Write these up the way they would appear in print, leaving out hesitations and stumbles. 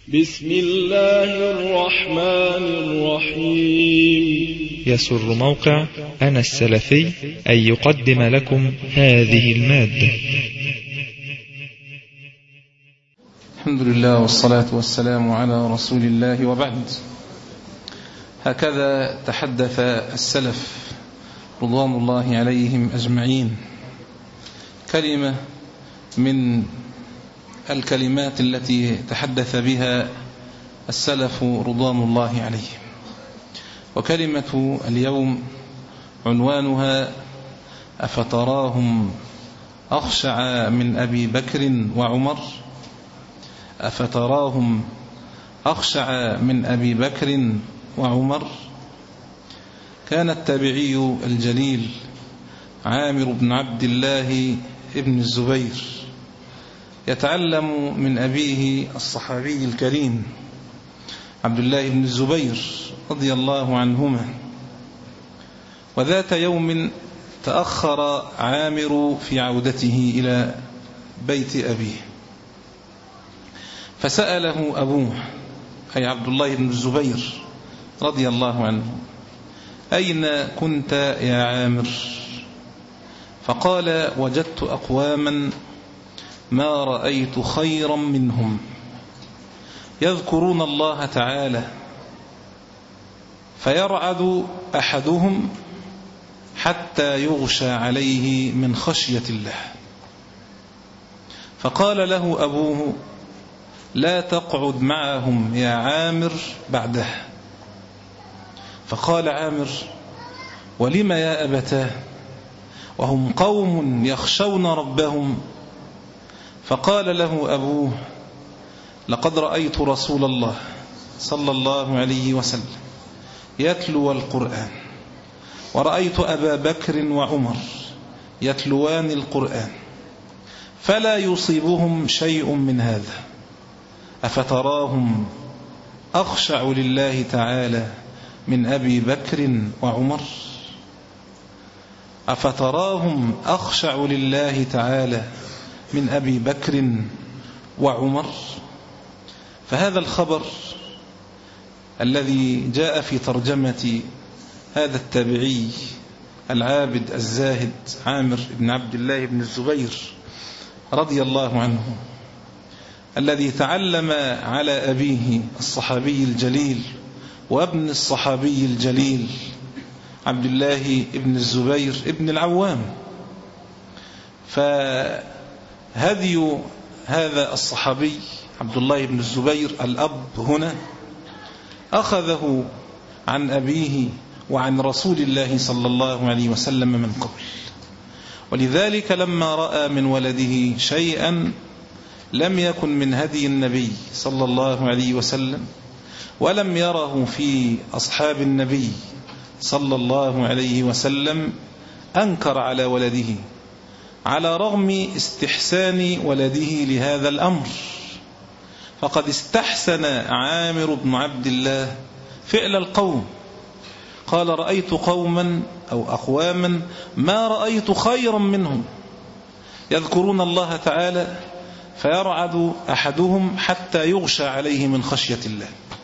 بسم الله الرحمن الرحيم. يسر موقع أنا السلفي أن يقدم لكم هذه المادة. الحمد لله والصلاة والسلام على رسول الله، وبعد. هكذا تحدث السلف رضوان الله عليهم أجمعين، كلمة من الكلمات التي تحدث بها السلف رضوان الله عليهم. وكلمة اليوم عنوانها: أفتراهم أخشع من أبي بكر وعمر؟ أفتراهم أخشع من أبي بكر وعمر. كان التابعي الجليل عامر بن عبد الله ابن الزبير يتعلم من أبيه الصحابي الكريم عبد الله بن الزبير رضي الله عنهما. وذات يوم تأخر عامر في عودته إلى بيت أبيه، فسأله أبوه أي عبد الله بن الزبير رضي الله عنه: أين كنت يا عامر؟ فقال: وجدت أقواما ما رأيت خيرا منهم، يذكرون الله تعالى فيرعد أحدهم حتى يغشى عليه من خشية الله. فقال له أبوه: لا تقعد معهم يا عامر بعده. فقال عامر: ولم يا أبتاه؟ وهم قوم يخشون ربهم. فقال له أبوه: لقد رأيت رسول الله صلى الله عليه وسلم يتلو القرآن، ورأيت أبا بكر وعمر يتلوان القرآن، فلا يصيبهم شيء من هذا. أفتراهم أخشع لله تعالى من أبي بكر وعمر؟ أفتراهم أخشع لله تعالى من أبي بكر وعمر؟ فهذا الخبر الذي جاء في ترجمة هذا التابعي العابد الزاهد عامر بن عبد الله بن الزبير رضي الله عنه، الذي تعلم على أبيه الصحابي الجليل وابن الصحابي الجليل عبد الله بن الزبير ابن العوام. فهدي هذا الصحابي عبد الله بن الزبير الأب هنا أخذه عن أبيه وعن رسول الله صلى الله عليه وسلم من قبل. ولذلك لما رأى من ولده شيئا لم يكن من هدي النبي صلى الله عليه وسلم، ولم يره في أصحاب النبي صلى الله عليه وسلم، أنكر على ولده على رغم استحسان ولده لهذا الأمر. فقد استحسن عامر بن عبد الله فعل القوم، قال: رأيت قوما أو أقواما ما رأيت خيرا منهم، يذكرون الله تعالى فيرعد أحدهم حتى يغشى عليه من خشية الله.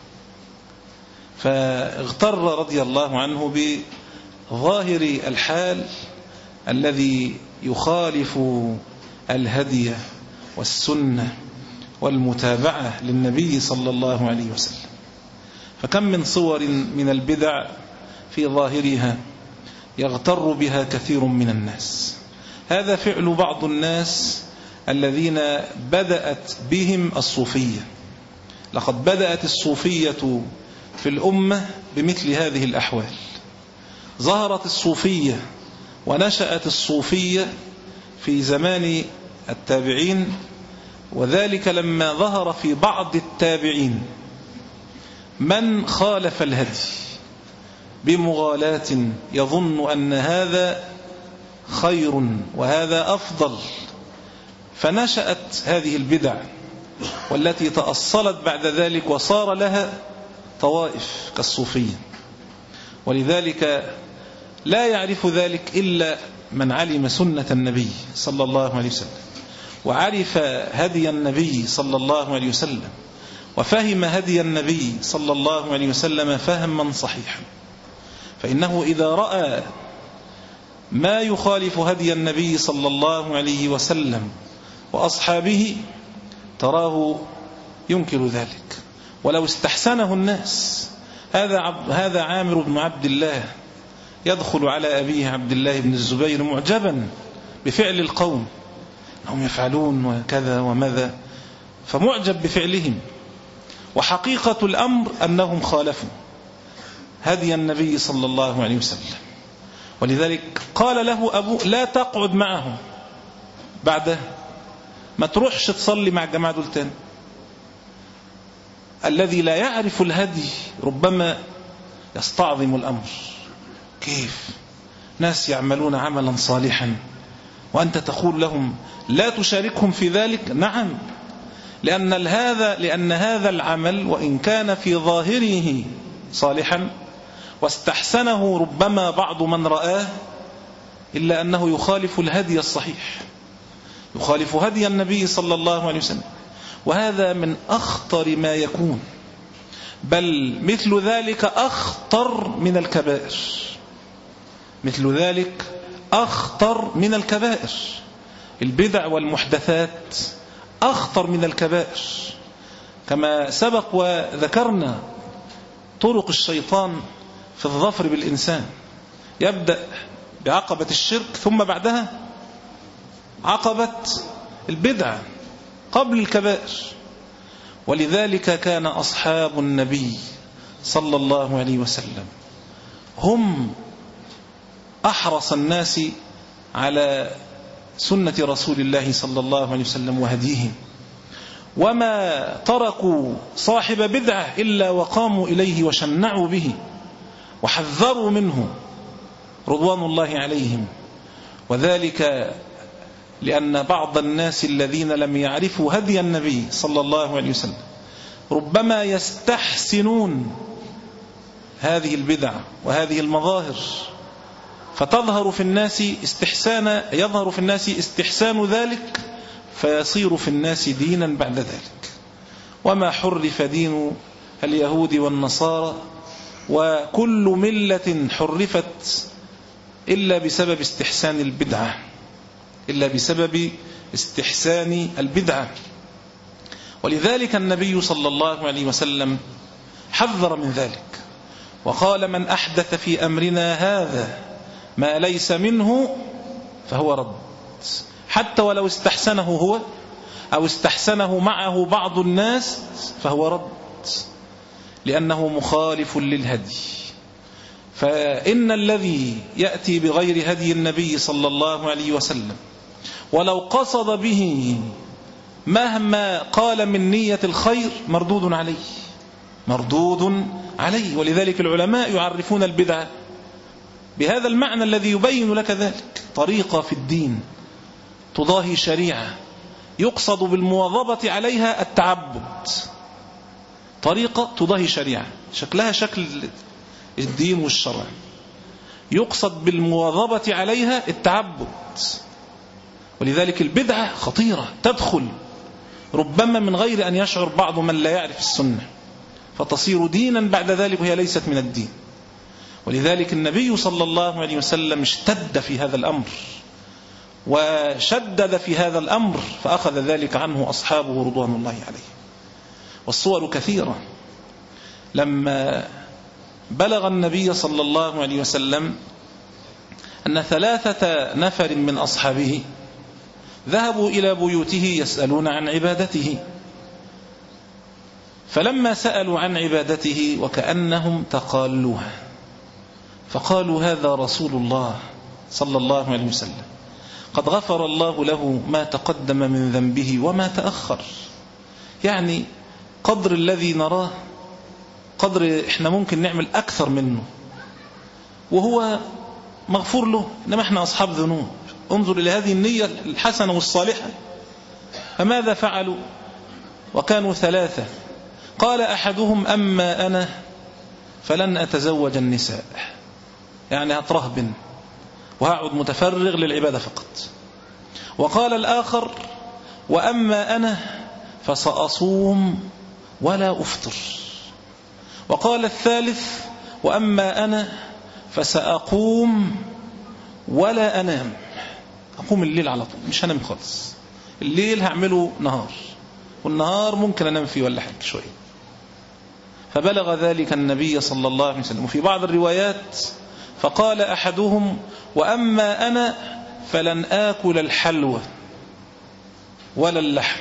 فاغتر رضي الله عنه بظاهر الحال الذي يخالف الهدي والسنة والمتابعة للنبي صلى الله عليه وسلم. فكم من صور من البدع في ظاهرها يغتر بها كثير من الناس. هذا فعل بعض الناس الذين بدأت بهم الصوفية. لقد بدأت الصوفية في الأمة بمثل هذه الأحوال. ظهرت الصوفية ونشأت الصوفية في زمان التابعين، وذلك لما ظهر في بعض التابعين من خالف الهدي بمغالاة، يظن أن هذا خير وهذا أفضل، فنشأت هذه البدع والتي تأصلت بعد ذلك وصار لها طوائف كالصوفية. ولذلك لا يعرف ذلك إلا من علم سنة النبي صلى الله عليه وسلم، وعرف هدي النبي صلى الله عليه وسلم، وفهم هدي النبي صلى الله عليه وسلم فهما صحيحا، فإنه إذا رأى ما يخالف هدي النبي صلى الله عليه وسلم وأصحابه تراه ينكر ذلك ولو استحسنه الناس. هذا عامر بن عبد الله يدخل على أبيه عبد الله بن الزبير معجبا بفعل القوم، هم يفعلون وكذا وماذا، فمعجب بفعلهم، وحقيقة الأمر أنهم خالفوا هدي النبي صلى الله عليه وسلم. ولذلك قال له أبوه لا تقعد معهم، بعد ما تروحش تصلي مع الجماعة دول تاني. الذي لا يعرف الهدي ربما يستعظم الأمر، كيف ناس يعملون عملا صالحا وأنت تقول لهم لا تشاركهم في ذلك؟ نعم، لأن هذا العمل وإن كان في ظاهره صالحا واستحسنه ربما بعض من رآه، إلا أنه يخالف الهدي الصحيح، يخالف هدي النبي صلى الله عليه وسلم، وهذا من أخطر ما يكون، بل مثل ذلك أخطر من الكبائر، مثل ذلك أخطر من الكبائر. البدع والمحدثات أخطر من الكبائر، كما سبق وذكرنا طرق الشيطان في الظفر بالإنسان، يبدأ بعقبة الشرك ثم بعدها عقبة البدع قبل الكبائر. ولذلك كان أصحاب النبي صلى الله عليه وسلم هم أحرص الناس على سنة رسول الله صلى الله عليه وسلم وهديه، وما تركوا صاحب بدعة إلا وقاموا إليه وشنعوا به وحذروا منه رضوان الله عليهم. وذلك لأن بعض الناس الذين لم يعرفوا هدي النبي صلى الله عليه وسلم ربما يستحسنون هذه البدع وهذه المظاهر، فتظهر في الناس يظهر في الناس استحسان ذلك، فيصير في الناس دينا بعد ذلك. وما حرف دين اليهود والنصارى وكل ملة حرفت إلا بسبب استحسان البدعة، إلا بسبب استحسان البدعة. ولذلك النبي صلى الله عليه وسلم حذر من ذلك وقال من أحدث في أمرنا هذا ما ليس منه فهو رد، حتى ولو استحسنه هو أو استحسنه معه بعض الناس فهو رد، لأنه مخالف للهدي. فإن الذي يأتي بغير هدي النبي صلى الله عليه وسلم ولو قصد به مهما قال من نية الخير مردود عليه. ولذلك العلماء يعرفون البدعة بهذا المعنى الذي يبين لك ذلك: طريقة في الدين تضاهي شريعة يقصد بالمواظبة عليها التعبد، طريقة تضاهي شريعة شكلها شكل الدين والشرع، يقصد بالمواظبة عليها التعبد. ولذلك البدعة خطيرة تدخل ربما من غير أن يشعر بعض من لا يعرف السنة، فتصير دينا بعد ذلك وهي ليست من الدين. ولذلك النبي صلى الله عليه وسلم اشتد في هذا الأمر وشدد في هذا الأمر، فأخذ ذلك عنه أصحابه رضوان الله عليه. والصور كثيرة. لما بلغ النبي صلى الله عليه وسلم أن 3 نفر من أصحابه ذهبوا إلى بيوته يسألون عن عبادته، فلما سألوا عن عبادته وكأنهم تقالوها، فقالوا هذا رسول الله صلى الله عليه وسلم قد غفر الله له ما تقدم من ذنبه وما تأخر. يعني قدر الذي نراه قدر احنا ممكن نعمل أكثر منه وهو مغفور له، إنما احنا أصحاب ذنوب. انظر إلى هذه النية الحسنة والصالحة. فماذا فعلوا؟ وكانوا 3. قال أحدهم أما أنا فلن أتزوج النساء، يعني هترهبن وهقعد متفرغ للعبادة فقط. وقال الآخر وأما أنا فسأصوم ولا أفطر. وقال الثالث: وأما أنا فسأقوم ولا أنام. أقوم الليل على طول، مش هنام خالص. الليل هعمله نهار، والنهار ممكن أنام فيه ولا حاجة شوية. فبلغ ذلك النبي صلى الله عليه وسلم. وفي بعض الروايات فقال أحدهم: وأما أنا فلن آكل الحلوى ولا اللحم.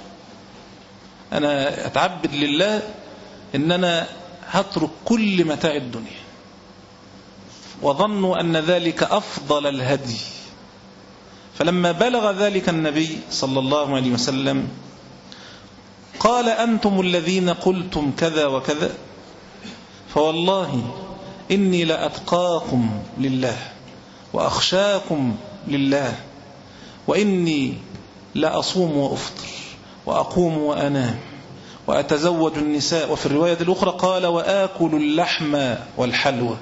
أنا أتعبد لله إن أنا هترك كل متاع الدنيا. وظنوا أن ذلك أفضل الهدي. فلما بلغ ذلك النبي صلى الله عليه وسلم قال: أنتم الذين قلتم كذا وكذا، فوالله إني لأتقاكم لله وأخشاكم لله، وإني لأصوم وأفطر وأقوم وأنام وأتزوج النساء. وفي الرواية الأخرى قال: وآكل اللحم والحلوى.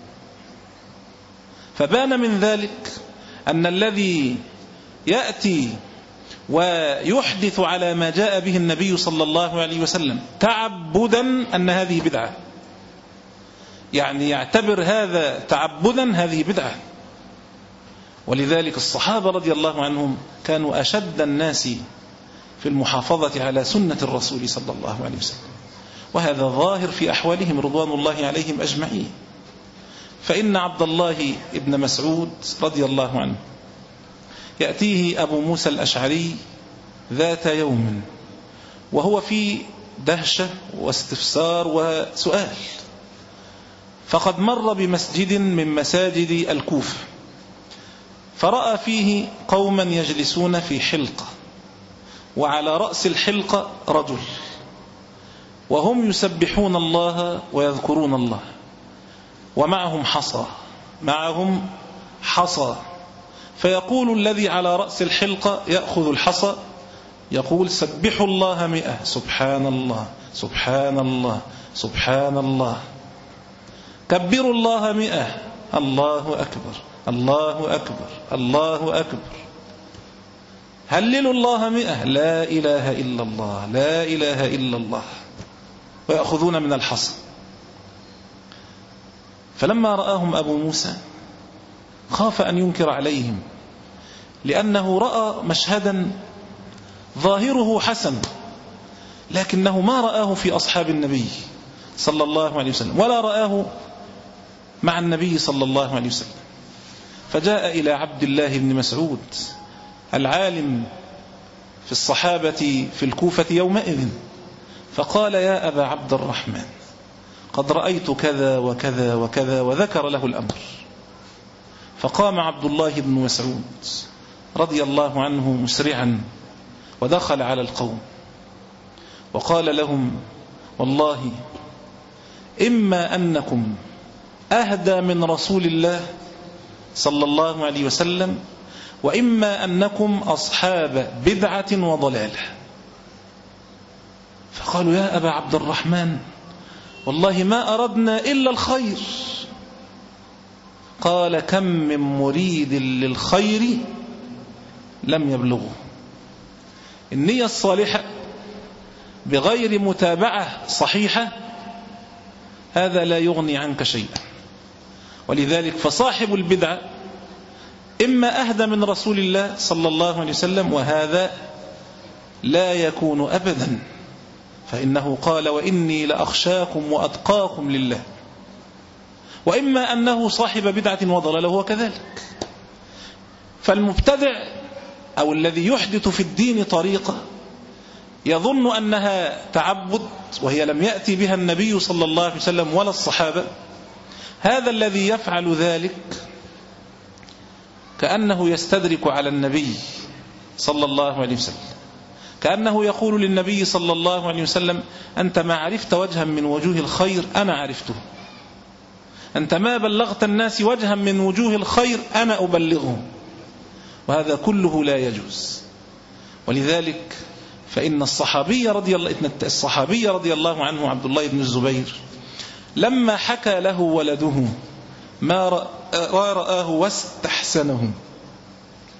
فبان من ذلك أن الذي يأتي ويحدث على ما جاء به النبي صلى الله عليه وسلم تعبدا أن هذه بدعة، يعني يعتبر هذا تعبدا، هذه بدعة. ولذلك الصحابة رضي الله عنهم كانوا أشد الناس في المحافظة على سنة الرسول صلى الله عليه وسلم، وهذا ظاهر في أحوالهم رضوان الله عليهم أجمعين. فإن عبد الله بن مسعود رضي الله عنه يأتيه أبو موسى الأشعري ذات يوم وهو في دهشة واستفسار وسؤال، فقد مر بمسجد من مساجد الكوفة، فرأى فيه قوما يجلسون في حلقة، وعلى رأس الحلقة رجل، وهم يسبحون الله ويذكرون الله، ومعهم حصى، فيقول الذي على رأس الحلقة يأخذ الحصى يقول: سبحوا الله 100، سبحان الله سبحان الله سبحان الله. كبروا الله 100، الله أكبر الله أكبر الله أكبر. هللوا الله 100، لا إله إلا الله لا إله إلا الله. ويأخذون من الحصى. فلما رآهم أبو موسى خاف أن ينكر عليهم، لأنه رأى مشهدا ظاهره حسن، لكنه ما رآه في أصحاب النبي صلى الله عليه وسلم، ولا رآه مع النبي صلى الله عليه وسلم. فجاء إلى عبد الله بن مسعود العالم في الصحابة في الكوفة يومئذ، فقال: يا أبا عبد الرحمن، قد رأيت كذا وكذا وكذا، وذكر له الأمر. فقام عبد الله بن مسعود رضي الله عنه مسرعا ودخل على القوم وقال لهم: والله إما أنكم أهدى من رسول الله صلى الله عليه وسلم، وإما أنكم أصحاب بدعة وضلالة. فقالوا: يا أبا عبد الرحمن، والله ما أردنا إلا الخير. قال: كم من مريد للخير لم يبلغه. النية الصالحة بغير متابعة صحيحة هذا لا يغني عنك شيئا. ولذلك فصاحب البدعة إما أهدى من رسول الله صلى الله عليه وسلم، وهذا لا يكون أبدا، فإنه قال: وإني لأخشاكم وأتقاكم لله. وإما أنه صاحب بدعة وضلالة، هو كذلك. فالمبتدع أو الذي يحدث في الدين طريقة يظن أنها تعبد وهي لم يأتي بها النبي صلى الله عليه وسلم ولا الصحابة، هذا الذي يفعل ذلك كأنه يستدرك على النبي صلى الله عليه وسلم، كأنه يقول للنبي صلى الله عليه وسلم: أنت ما عرفت وجها من وجوه الخير أنا عرفته، أنت ما بلغت الناس وجها من وجوه الخير أنا أبلغهم. وهذا كله لا يجوز. ولذلك فإن الصحابي رضي الله عنه عبد الله بن الزبير لما حكى له ولده ما رآه واستحسنه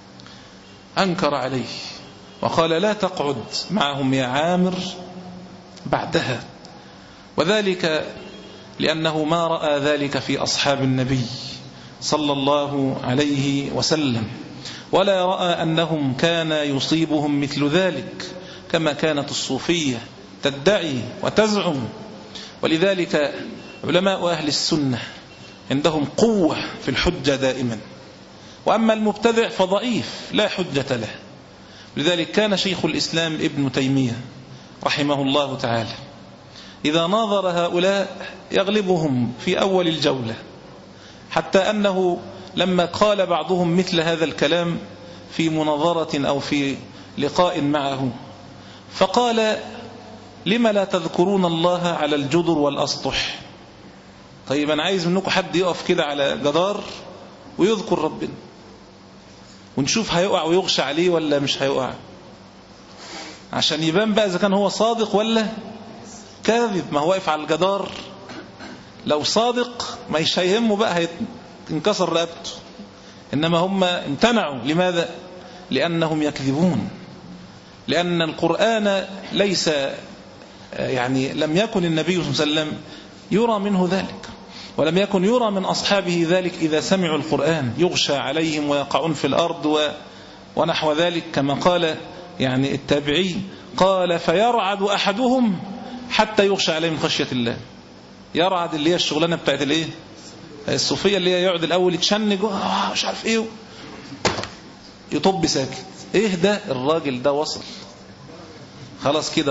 أنكر عليه وقال: لا تقعد معهم يا عامر بعدها، وذلك لأنه ما رأى ذلك في أصحاب النبي صلى الله عليه وسلم، ولا رأى أنهم كان يصيبهم مثل ذلك كما كانت الصوفية تدعي وتزعم. ولذلك علماء أهل السنة عندهم قوة في الحجة دائما، وأما المبتدع فضعيف لا حجة له. لذلك كان شيخ الإسلام ابن تيمية رحمه الله تعالى إذا ناظر هؤلاء يغلبهم في أول الجولة، حتى أنه لما قال بعضهم مثل هذا الكلام في مناظرة أو في لقاء معه فقال: لما لا تذكرون الله على الجدر والأسطح؟ طيب أنا عايز منكم حد يقف كده على جدار ويذكر ربنا ونشوف هيقع ويغشى عليه ولا مش هيقع، عشان يبان بقى إذا كان هو صادق ولا كاذب. ما هو واقف على الجدار، لو صادق ما يهمه بقى هينكسر رقبته، إنما هم امتنعوا. لماذا؟ لأنهم يكذبون، لأن القرآن ليس لم يكن النبي صلى الله عليه وسلم يرى منه ذلك، ولم يكن يرى من أصحابه ذلك إذا سمعوا القرآن يغشى عليهم ويقعون في الأرض ونحو ذلك، كما قال التابعي قال: فيرعد أحدهم حتى يغشى عليه من خشية الله. يرعد اللي هي الشغلانة بتاعت الصوفية، اللي هي يقعد الأول يتشنج مش عارف ايه يطب ساكت. ايه ده؟ الراجل ده وصل خلاص كده،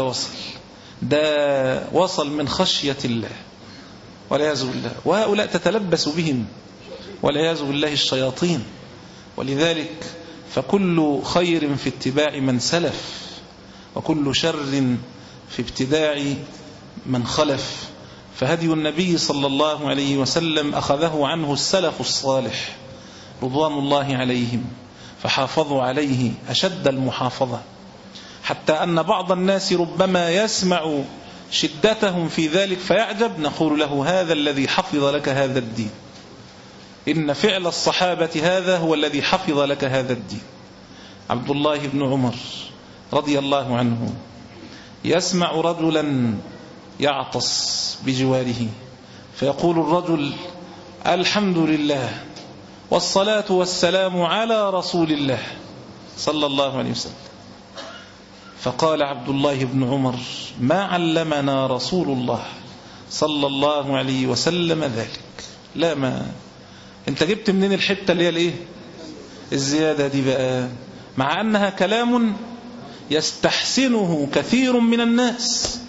وصل من خشية الله والعياذ بالله. وهؤلاء تتلبس بهم والعياذ بالله الشياطين. ولذلك فكل خير في اتباع من سلف، وكل شر في ابتداع من خلف. فهدي النبي صلى الله عليه وسلم أخذه عنه السلف الصالح رضوان الله عليهم، فحافظوا عليه أشد المحافظة، حتى أن بعض الناس ربما يسمع شدتهم في ذلك فيعجب. نقول له: هذا الذي حفظ لك هذا الدين، إن فعل الصحابة هذا هو الذي حفظ لك هذا الدين. عبد الله بن عمر رضي الله عنه يسمع رجلا يعطس بجواره، فيقول الرجل: الحمد لله والصلاة والسلام على رسول الله صلى الله عليه وسلم. فقال عبد الله بن عمر: ما علمنا رسول الله صلى الله عليه وسلم ذلك. لا، ما انت جبت منين الحتة اللي هي الايه الزيادة دي بقى؟ مع أنها كلام يستحسنه كثير من الناس،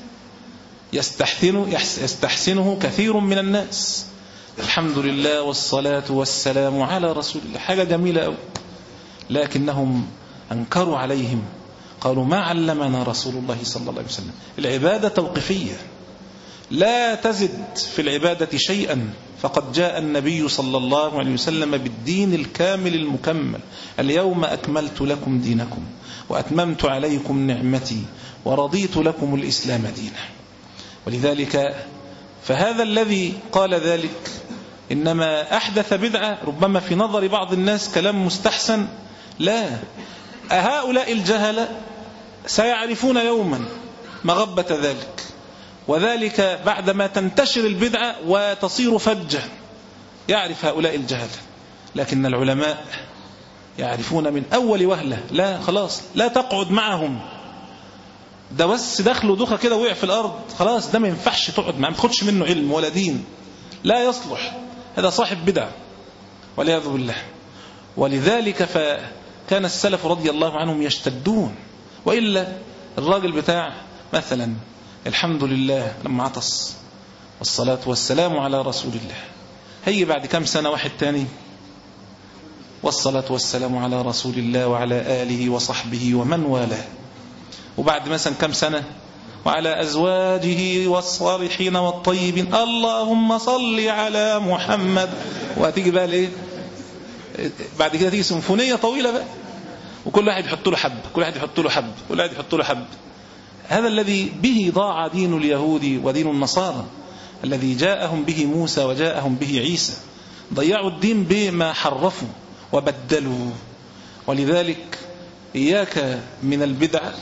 يستحسنه كثير من الناس. الحمد لله والصلاة والسلام على رسول الله، حاجة جميلة أوي، لكنهم أنكروا عليهم، قالوا: ما علمنا رسول الله صلى الله عليه وسلم. العبادة توقيفية، لا تزد في العبادة شيئا، فقد جاء النبي صلى الله عليه وسلم بالدين الكامل المكمل: اليوم أكملت لكم دينكم وأتممت عليكم نعمتي ورضيت لكم الإسلام دينا. ولذلك فهذا الذي قال ذلك إنما أحدث بدعة، ربما في نظر بعض الناس كلام مستحسن. لا، هؤلاء الجهلة سيعرفون يوما مغبة ذلك، وذلك بعدما تنتشر البدعة وتصير فجة يعرف هؤلاء الجهلة. لكن العلماء يعرفون من أول وهلة. لا، خلاص، لا تقعد معهم، ده بس دخله دوخة كده وقع في الأرض، خلاص ده ما ينفعش تقعد معه، ما تاخدش منه علم ولا دين، لا يصلح، هذا صاحب بدعة والعياذ بالله. ولذلك فكان السلف رضي الله عنهم يشتدون. وإلا الراجل بتاع مثلا الحمد لله لما عطس والصلاة والسلام على رسول الله، هي بعد كم سنة واحد تاني والصلاة والسلام على رسول الله وعلى آله وصحبه ومن والاه، وبعد مثلا كم سنة وعلى أزواجه والصالحين والطيبين اللهم صل على محمد. وهتيجي بقى ليه بعد كده؟ تيجي سيمفونية طويلة بقى، وكل واحد يحط له حب، كل واحد يحط له حب، كل واحد يحط له حب. هذا الذي به ضاع دين اليهود ودين النصارى، الذي جاءهم به موسى وجاءهم به عيسى. ضيعوا الدين بما حرفوا وبدلوا. ولذلك إياك من البدع،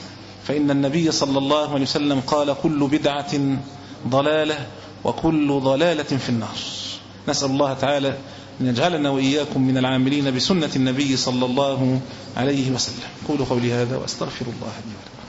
فإن النبي صلى الله عليه وسلم قال كل بدعة ضلالة وكل ضلالة في النار. نسأل الله تعالى أن يجعلنا وإياكم من العاملين بسنة النبي صلى الله عليه وسلم. قولوا قولي هذا وأستغفر الله لي ولكم.